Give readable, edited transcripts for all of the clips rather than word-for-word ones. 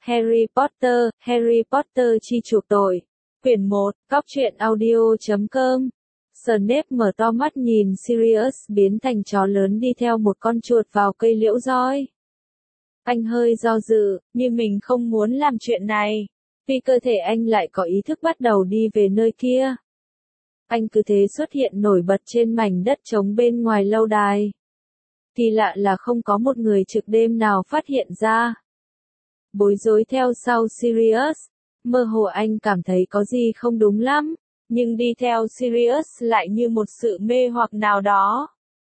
Harry Potter chi chuộc tội. Quyển 1, Cóc truyện audio.com. Snape mở to mắt nhìn Sirius biến thành chó lớn đi theo một con chuột vào cây liễu roi. Anh hơi do dự, nhưng mình không muốn làm chuyện này. Vì cơ thể anh lại có ý thức bắt đầu đi về nơi kia. Anh cứ thế xuất hiện nổi bật trên mảnh đất trống bên ngoài lâu đài. Kỳ lạ là không có một người trực đêm nào phát hiện ra. Bối rối theo sau Sirius, mơ hồ anh cảm thấy có gì không đúng lắm, nhưng đi theo Sirius lại như một sự mê hoặc nào đó.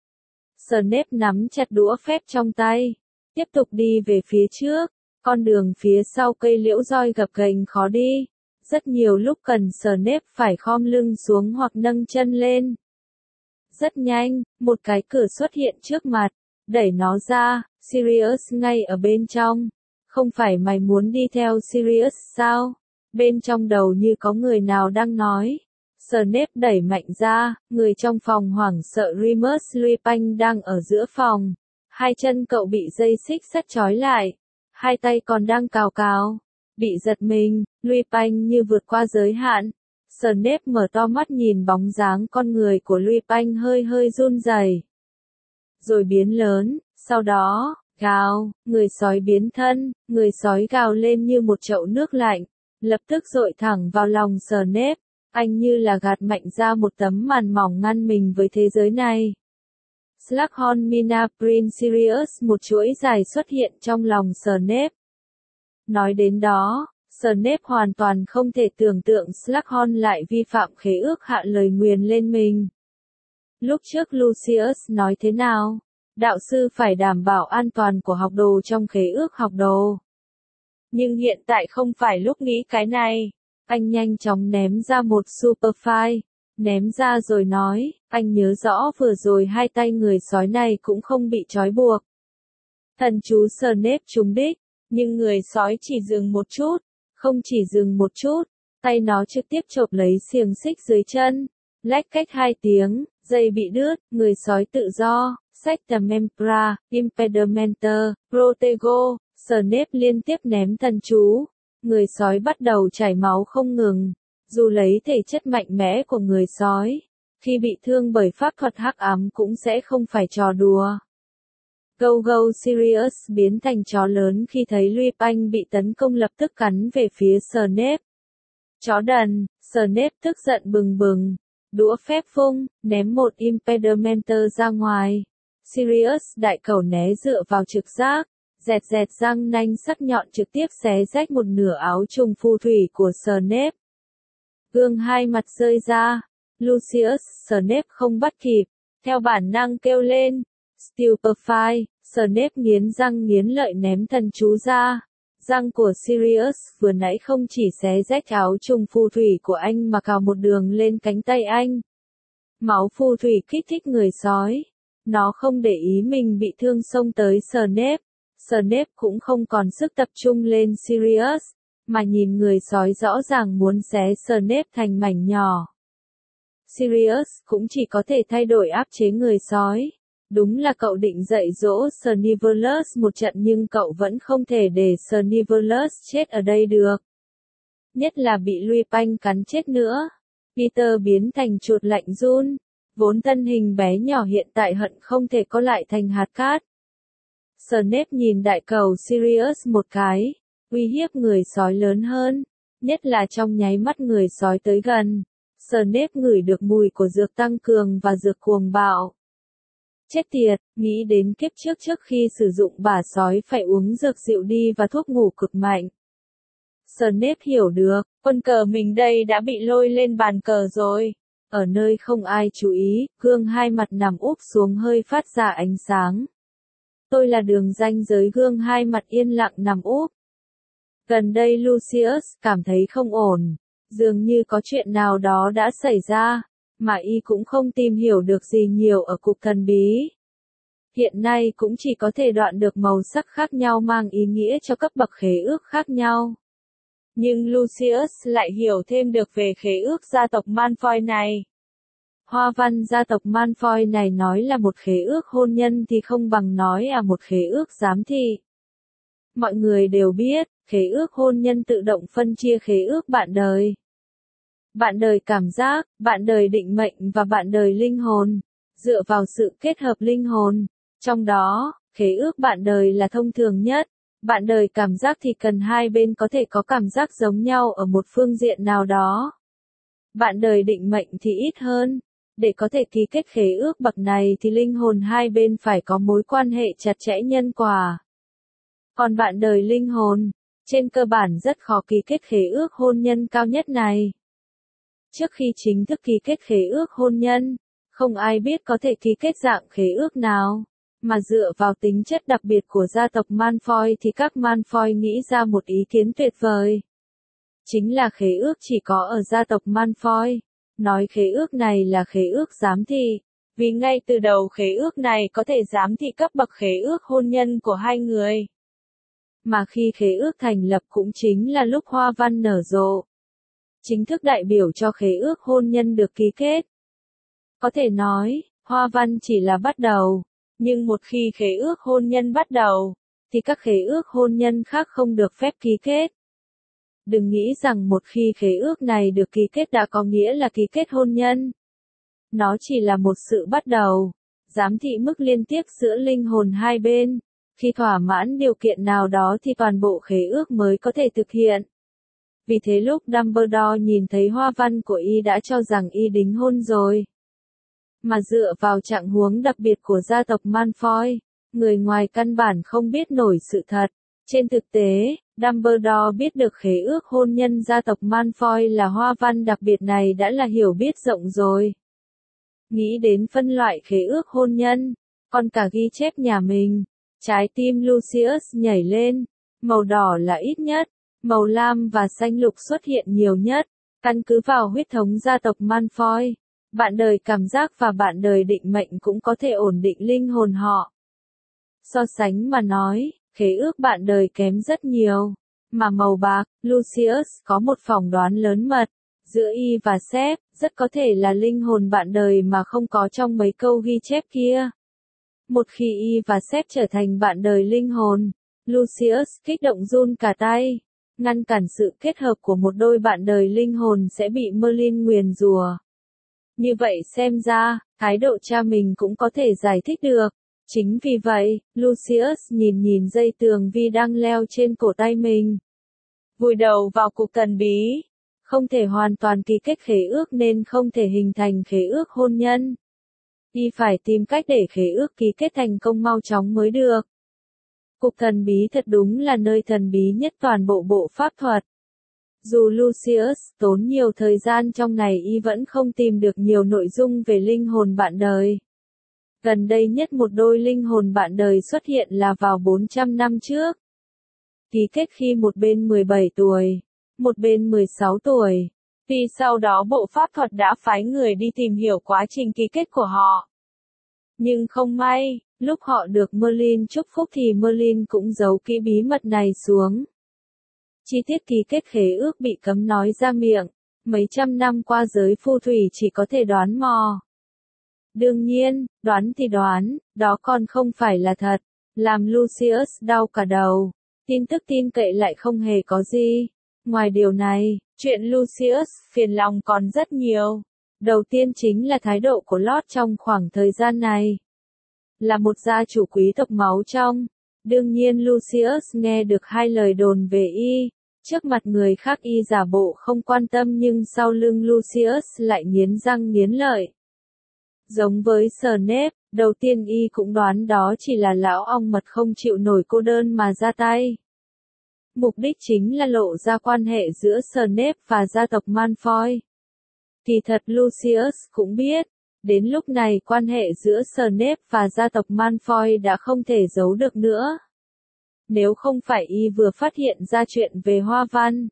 Snape nắm chặt đũa phép trong tay, tiếp tục đi về phía trước, con đường phía sau cây liễu roi gập ghềnh khó đi, rất nhiều lúc cần Snape phải khom lưng xuống hoặc nâng chân lên. Rất nhanh, một cái cửa xuất hiện trước mặt, đẩy nó ra, Sirius ngay ở bên trong. Không phải mày muốn đi theo Sirius sao? Bên trong đầu như có người nào đang nói. Snape đẩy mạnh ra, người trong phòng hoảng sợ Remus Lupin đang ở giữa phòng. Hai chân cậu bị dây xích sắt trói lại. Hai tay còn đang cào cào. Bị giật mình, Lupin như vượt qua giới hạn. Snape mở to mắt nhìn bóng dáng con người của Lupin hơi hơi run rẩy. Rồi biến lớn, sau đó, gào, người sói biến thân, người sói gào lên như một chậu nước lạnh, lập tức dội thẳng vào lòng Snape, anh như là gạt mạnh ra một tấm màn mỏng ngăn mình với thế giới này. Slughorn Mina Prince Sirius một chuỗi dài xuất hiện trong lòng Snape. Nói đến đó, Snape hoàn toàn không thể tưởng tượng Slughorn lại vi phạm khế ước hạ lời nguyền lên mình. Lúc trước Lucius nói thế nào? Đạo sư phải đảm bảo an toàn của học đồ trong khế ước học đồ. Nhưng hiện tại không phải lúc nghĩ cái này. Anh nhanh chóng ném ra một super file. Ném ra rồi nói, anh nhớ rõ vừa rồi hai tay người sói này cũng không bị trói buộc. Thần chú Snape trúng đích, nhưng người sói chỉ dừng một chút. Không chỉ dừng một chút, tay nó trực tiếp chộp lấy xiềng xích dưới chân. Lách cách 2 tiếng, dây bị đứt, người sói tự do. Sectemempra, Impedimenter, Protego, Snape liên tiếp ném thần chú. Người sói bắt đầu chảy máu không ngừng. Dù lấy thể chất mạnh mẽ của người sói, khi bị thương bởi pháp thuật hắc ám cũng sẽ không phải trò đùa. Go Sirius biến thành chó lớn khi thấy Lupin bị tấn công lập tức cắn về phía Snape. Chó đần, Snape tức giận bừng bừng. Đũa phép vung, ném một Impedimenter ra ngoài. Sirius đại cầu né dựa vào trực giác, dẹt răng nanh sắc nhọn trực tiếp xé rách một nửa áo trùng phù thủy của Snape. Gương hai mặt rơi ra, Lucius, Snape không bắt kịp, theo bản năng kêu lên, Stupefy, Snape nghiến răng nghiến lợi ném thần chú ra. Răng của Sirius vừa nãy không chỉ xé rách áo trùng phù thủy của anh mà cào một đường lên cánh tay anh. Máu phù thủy kích thích người sói. Nó không để ý mình bị thương xông tới Snape. Snape cũng không còn sức tập trung lên Sirius, mà nhìn người sói rõ ràng muốn xé Snape thành mảnh nhỏ. Sirius cũng chỉ có thể thay đổi áp chế người sói. Đúng là cậu định dạy dỗ Snivellus một trận nhưng cậu vẫn không thể để Snivellus chết ở đây được. Nhất là bị Lupin cắn chết nữa. Peter biến thành chuột lạnh run. Vốn thân hình bé nhỏ hiện tại hận không thể có lại thành hạt cát. Snape nhìn đại cầu Sirius một cái, uy hiếp người sói lớn hơn, nhất là trong nháy mắt người sói tới gần. Snape ngửi được mùi của dược tăng cường và dược cuồng bạo. Chết tiệt, nghĩ đến kiếp trước khi sử dụng bả sói phải uống dược dịu đi và thuốc ngủ cực mạnh. Snape hiểu được, quân cờ mình đây đã bị lôi lên bàn cờ rồi. Ở nơi không ai chú ý, gương hai mặt nằm úp xuống hơi phát ra ánh sáng. Tôi là đường ranh giới gương hai mặt yên lặng nằm úp. Gần đây Lucius cảm thấy không ổn, dường như có chuyện nào đó đã xảy ra, mà y cũng không tìm hiểu được gì nhiều ở cục thần bí. Hiện nay cũng chỉ có thể đoạn được màu sắc khác nhau mang ý nghĩa cho cấp bậc khế ước khác nhau. Nhưng Lucius lại hiểu thêm được về khế ước gia tộc Malfoy này. Hoa văn gia tộc Malfoy này nói là một khế ước hôn nhân thì không bằng nói là một khế ước giám thị. Mọi người đều biết, khế ước hôn nhân tự động phân chia khế ước bạn đời. Bạn đời cảm giác, bạn đời định mệnh và bạn đời linh hồn, dựa vào sự kết hợp linh hồn. Trong đó, khế ước bạn đời là thông thường nhất. Bạn đời cảm giác thì cần hai bên có thể có cảm giác giống nhau ở một phương diện nào đó. Bạn đời định mệnh thì ít hơn. Để có thể ký kết khế ước bậc này thì linh hồn hai bên phải có mối quan hệ chặt chẽ nhân quả. Còn bạn đời linh hồn, trên cơ bản rất khó ký kết khế ước hôn nhân cao nhất này. Trước khi chính thức ký kết khế ước hôn nhân, không ai biết có thể ký kết dạng khế ước nào. Mà dựa vào tính chất đặc biệt của gia tộc Malfoy thì các Malfoy nghĩ ra một ý kiến tuyệt vời. Chính là khế ước chỉ có ở gia tộc Malfoy. Nói khế ước này là khế ước giám thị, vì ngay từ đầu khế ước này có thể giám thị cấp bậc khế ước hôn nhân của hai người. Mà khi khế ước thành lập cũng chính là lúc hoa văn nở rộ. Chính thức đại biểu cho khế ước hôn nhân được ký kết. Có thể nói, hoa văn chỉ là bắt đầu, nhưng một khi khế ước hôn nhân bắt đầu, thì các khế ước hôn nhân khác không được phép ký kết. Đừng nghĩ rằng một khi khế ước này được ký kết đã có nghĩa là ký kết hôn nhân. Nó chỉ là một sự bắt đầu, giám thị mức liên tiếp giữa linh hồn hai bên. Khi thỏa mãn điều kiện nào đó thì toàn bộ khế ước mới có thể thực hiện. Vì thế lúc Dumbledore nhìn thấy hoa văn của y đã cho rằng y đính hôn rồi. Mà dựa vào trạng huống đặc biệt của gia tộc Malfoy, người ngoài căn bản không biết nổi sự thật. Trên thực tế, Dumbledore biết được khế ước hôn nhân gia tộc Malfoy là hoa văn đặc biệt này đã là hiểu biết rộng rồi. Nghĩ đến phân loại khế ước hôn nhân, còn cả ghi chép nhà mình, trái tim Lucius nhảy lên, màu đỏ là ít nhất, màu lam và xanh lục xuất hiện nhiều nhất, căn cứ vào huyết thống gia tộc Malfoy. Bạn đời cảm giác và bạn đời định mệnh cũng có thể ổn định linh hồn họ. So sánh mà nói, khế ước bạn đời kém rất nhiều. Mà màu bạc, Lucius có một phỏng đoán lớn mật. Giữa y và Sep, rất có thể là linh hồn bạn đời mà không có trong mấy câu ghi chép kia. Một khi y và Sep trở thành bạn đời linh hồn, Lucius kích động run cả tay. Ngăn cản sự kết hợp của một đôi bạn đời linh hồn sẽ bị Merlin nguyền rủa. Như vậy xem ra, thái độ cha mình cũng có thể giải thích được. Chính vì vậy, Lucius nhìn dây tường vi đang leo trên cổ tay mình. Vùi đầu vào cục thần bí. Không thể hoàn toàn ký kết khế ước nên không thể hình thành khế ước hôn nhân. Y phải tìm cách để khế ước ký kết thành công mau chóng mới được. Cục thần bí thật đúng là nơi thần bí nhất toàn bộ bộ pháp thuật. Dù Lucius tốn nhiều thời gian trong ngày y vẫn không tìm được nhiều nội dung về linh hồn bạn đời. Gần đây nhất một đôi linh hồn bạn đời xuất hiện là vào 400 năm trước. Ký kết khi một bên 17 tuổi, một bên 16 tuổi. Vì sau đó bộ pháp thuật đã phái người đi tìm hiểu quá trình ký kết của họ. Nhưng không may, lúc họ được Merlin chúc phúc thì Merlin cũng giấu kỹ bí mật này xuống. Chi tiết ký kết khế ước bị cấm nói ra miệng, mấy trăm năm qua giới phù thủy chỉ có thể đoán mò. Đương nhiên, đoán thì đoán, đó còn không phải là thật, làm Lucius đau cả đầu. Tin tức tin cậy lại không hề có gì. Ngoài điều này, chuyện Lucius phiền lòng còn rất nhiều. Đầu tiên chính là thái độ của Lord trong khoảng thời gian này. Là một gia chủ quý tộc máu trong. Đương nhiên Lucius nghe được hai lời đồn về y. Trước mặt người khác y giả bộ không quan tâm nhưng sau lưng Lucius lại nghiến răng nghiến lợi. Giống với Snape, đầu tiên y cũng đoán đó chỉ là lão ong mật không chịu nổi cô đơn mà ra tay. Mục đích chính là lộ ra quan hệ giữa Snape và gia tộc Malfoy. Kỳ thật Lucius cũng biết, đến lúc này quan hệ giữa Snape và gia tộc Malfoy đã không thể giấu được nữa. Nếu không phải y vừa phát hiện ra chuyện về hoa văn,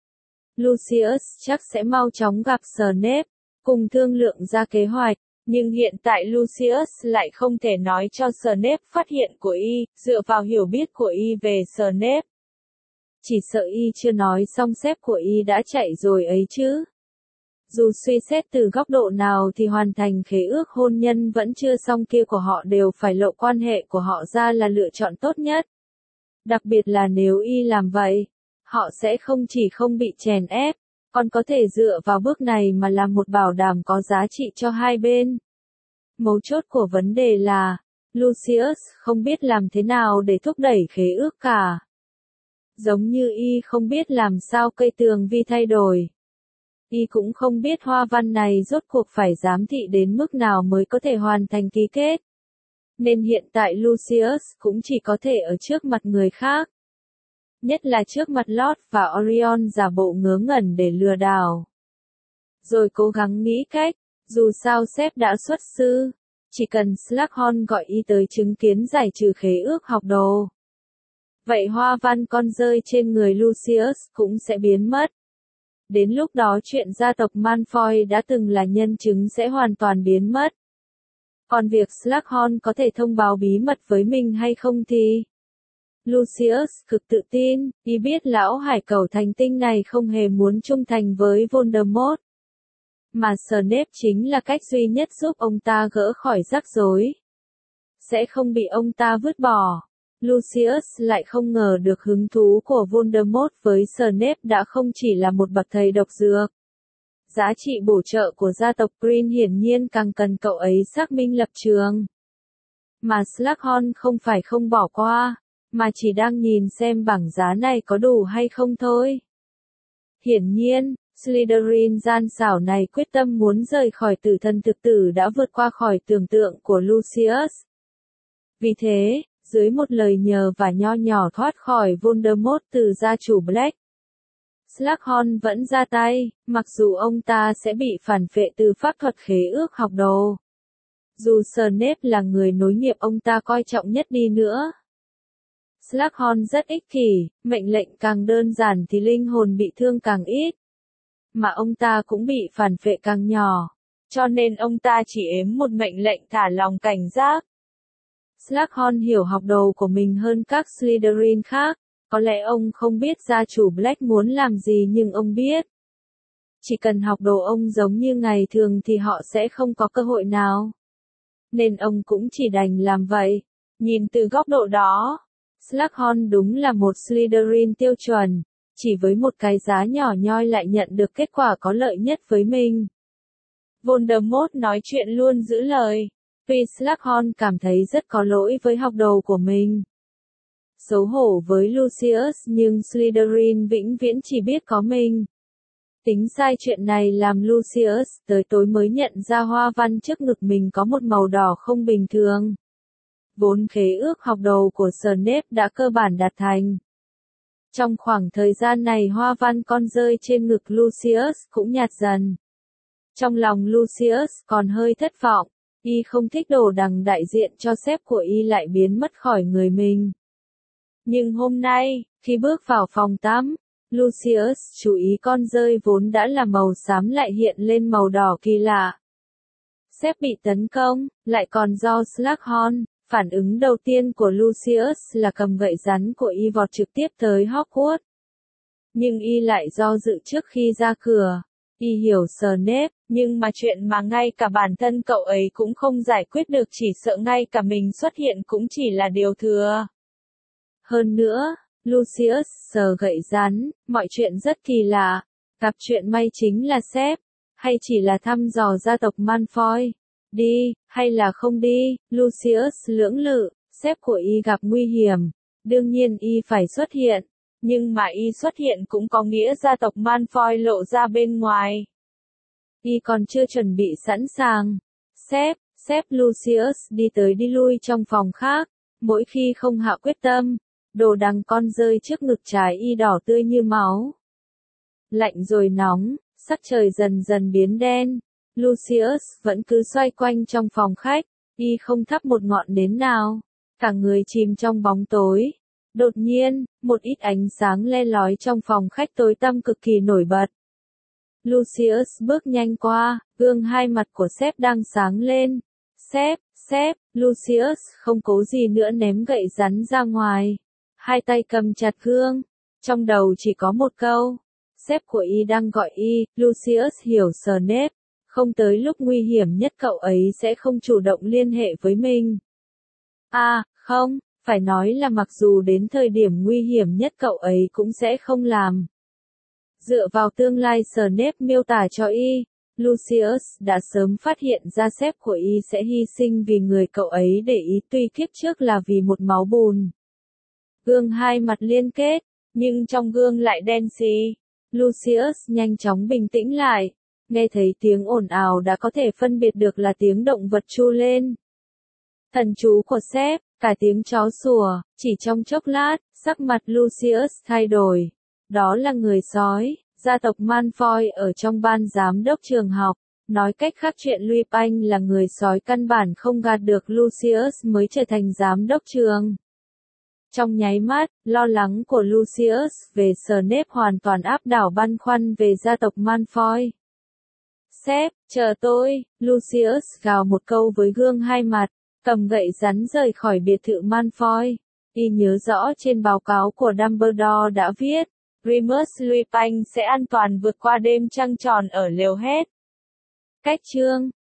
Lucius chắc sẽ mau chóng gặp Snape, cùng thương lượng ra kế hoạch. Nhưng hiện tại Lucius lại không thể nói cho Snape phát hiện của y, dựa vào hiểu biết của y về Snape. Chỉ sợ y chưa nói xong sếp của y đã chạy rồi ấy chứ. Dù suy xét từ góc độ nào thì hoàn thành khế ước hôn nhân vẫn chưa xong kia của họ đều phải lộ quan hệ của họ ra là lựa chọn tốt nhất. Đặc biệt là nếu y làm vậy, họ sẽ không chỉ không bị chèn ép, còn có thể dựa vào bước này mà làm một bảo đảm có giá trị cho hai bên. Mấu chốt của vấn đề là, Lucius không biết làm thế nào để thúc đẩy khế ước cả. Giống như y không biết làm sao cây tường vi thay đổi. Y cũng không biết hoa văn này rốt cuộc phải giám thị đến mức nào mới có thể hoàn thành ký kết. Nên hiện tại Lucius cũng chỉ có thể ở trước mặt người khác. Nhất là trước mặt Lord và Orion giả bộ ngớ ngẩn để lừa đảo. Rồi cố gắng nghĩ cách, dù sao sếp đã xuất sư, chỉ cần Slughorn gọi y tới chứng kiến giải trừ khế ước học đồ. Vậy hoa văn con rơi trên người Lucius cũng sẽ biến mất. Đến lúc đó chuyện gia tộc Malfoy đã từng là nhân chứng sẽ hoàn toàn biến mất. Còn việc Slughorn có thể thông báo bí mật với mình hay không thì... Lucius cực tự tin, y biết lão hải cẩu thành tinh này không hề muốn trung thành với Voldemort. Mà Snape chính là cách duy nhất giúp ông ta gỡ khỏi rắc rối. Sẽ không bị ông ta vứt bỏ. Lucius lại không ngờ được hứng thú của Voldemort với Snape đã không chỉ là một bậc thầy độc dược. Giá trị bổ trợ của gia tộc Green hiển nhiên càng cần cậu ấy xác minh lập trường. Mà Slughorn không phải không bỏ qua, mà chỉ đang nhìn xem bảng giá này có đủ hay không thôi. Hiển nhiên, Slytherin gian xảo này quyết tâm muốn rời khỏi tử thần thực tử đã vượt qua khỏi tưởng tượng của Lucius. Vì thế, dưới một lời nhờ và nho nhỏ thoát khỏi Voldemort từ gia chủ Black, Slughorn vẫn ra tay, mặc dù ông ta sẽ bị phản vệ từ pháp thuật khế ước học đồ. Dù Snape là người nối nghiệp ông ta coi trọng nhất đi nữa. Slughorn rất ích kỷ, mệnh lệnh càng đơn giản thì linh hồn bị thương càng ít. Mà ông ta cũng bị phản vệ càng nhỏ, cho nên ông ta chỉ ếm một mệnh lệnh thả lòng cảnh giác. Slughorn hiểu học đồ của mình hơn các Slytherin khác, có lẽ ông không biết gia chủ Black muốn làm gì nhưng ông biết. Chỉ cần học đồ ông giống như ngày thường thì họ sẽ không có cơ hội nào. Nên ông cũng chỉ đành làm vậy. Nhìn từ góc độ đó, Slughorn đúng là một Slytherin tiêu chuẩn, chỉ với một cái giá nhỏ nhoi lại nhận được kết quả có lợi nhất với mình. Voldemort nói chuyện luôn giữ lời. Vì Slughorn cảm thấy rất có lỗi với học đồ của mình. Xấu hổ với Lucius nhưng Slytherin vĩnh viễn chỉ biết có mình. Tính sai chuyện này làm Lucius tới tối mới nhận ra hoa văn trước ngực mình có một màu đỏ không bình thường. Vốn khế ước học đồ của Snape đã cơ bản đạt thành. Trong khoảng thời gian này hoa văn con rơi trên ngực Lucius cũng nhạt dần. Trong lòng Lucius còn hơi thất vọng, y không thích đồ đằng đại diện cho sếp của y lại biến mất khỏi người mình. Nhưng hôm nay, khi bước vào phòng tắm, Lucius chú ý con rơi vốn đã là màu xám lại hiện lên màu đỏ kỳ lạ. Sếp bị tấn công, lại còn do Slughorn. Phản ứng đầu tiên của Lucius là cầm gậy rắn của y vọt trực tiếp tới Hogwarts. Nhưng y lại do dự trước khi ra cửa. Y hiểu Snape, nhưng mà chuyện mà ngay cả bản thân cậu ấy cũng không giải quyết được chỉ sợ ngay cả mình xuất hiện cũng chỉ là điều thừa. Hơn nữa, Lucius sờ gậy rắn, mọi chuyện rất kỳ lạ. Gặp chuyện may chính là sếp, hay chỉ là thăm dò gia tộc Malfoy. Đi, hay là không đi, Lucius lưỡng lự, sếp của y gặp nguy hiểm. Đương nhiên y phải xuất hiện. Nhưng mà y xuất hiện cũng có nghĩa gia tộc Malfoy lộ ra bên ngoài. Y còn chưa chuẩn bị sẵn sàng. Sếp Lucius đi tới đi lui trong phòng khác. Mỗi khi không hạ quyết tâm, đồ đằng con rơi trước ngực trái y đỏ tươi như máu. Lạnh rồi nóng, sắc trời dần dần biến đen. Lucius vẫn cứ xoay quanh trong phòng khách, y không thắp một ngọn nến nào, cả người chìm trong bóng tối. Đột nhiên, một ít ánh sáng le lói trong phòng khách tối tăm cực kỳ nổi bật. Lucius bước nhanh qua, gương hai mặt của sếp đang sáng lên. Sếp, Lucius không cố gì nữa ném gậy rắn ra ngoài. Hai tay cầm chặt gương, trong đầu chỉ có một câu. Sếp của y đang gọi y, Lucius hiểu Snape. Không tới lúc nguy hiểm nhất cậu ấy sẽ không chủ động liên hệ với mình. À, không, Phải nói là mặc dù đến thời điểm nguy hiểm nhất cậu ấy cũng sẽ không làm. Dựa vào tương lai Snape miêu tả cho y, Lucius đã sớm phát hiện ra sếp của y sẽ hy sinh vì người cậu ấy để ý tuy kiếp trước là vì một máu bùn. Gương hai mặt liên kết, nhưng trong gương lại đen xì. Lucius nhanh chóng bình tĩnh lại, nghe thấy tiếng ồn ào đã có thể phân biệt được là tiếng động vật tru lên. Thần chú của sếp, cả tiếng chó sủa, chỉ trong chốc lát, sắc mặt Lucius thay đổi. Đó là người sói, gia tộc Malfoy ở trong ban giám đốc trường học. Nói cách khác chuyện Lupin là người sói căn bản không gạt được Lucius mới trở thành giám đốc trường. Trong nháy mắt, lo lắng của Lucius về Snape hoàn toàn áp đảo băn khoăn về gia tộc Malfoy. Sếp, chờ tôi, Lucius gào một câu với gương hai mặt, cầm gậy rắn rời khỏi biệt thự Malfoy. Y nhớ rõ trên báo cáo của Dumbledore đã viết, Remus Lupin sẽ an toàn vượt qua đêm trăng tròn ở lều hết. Cách chương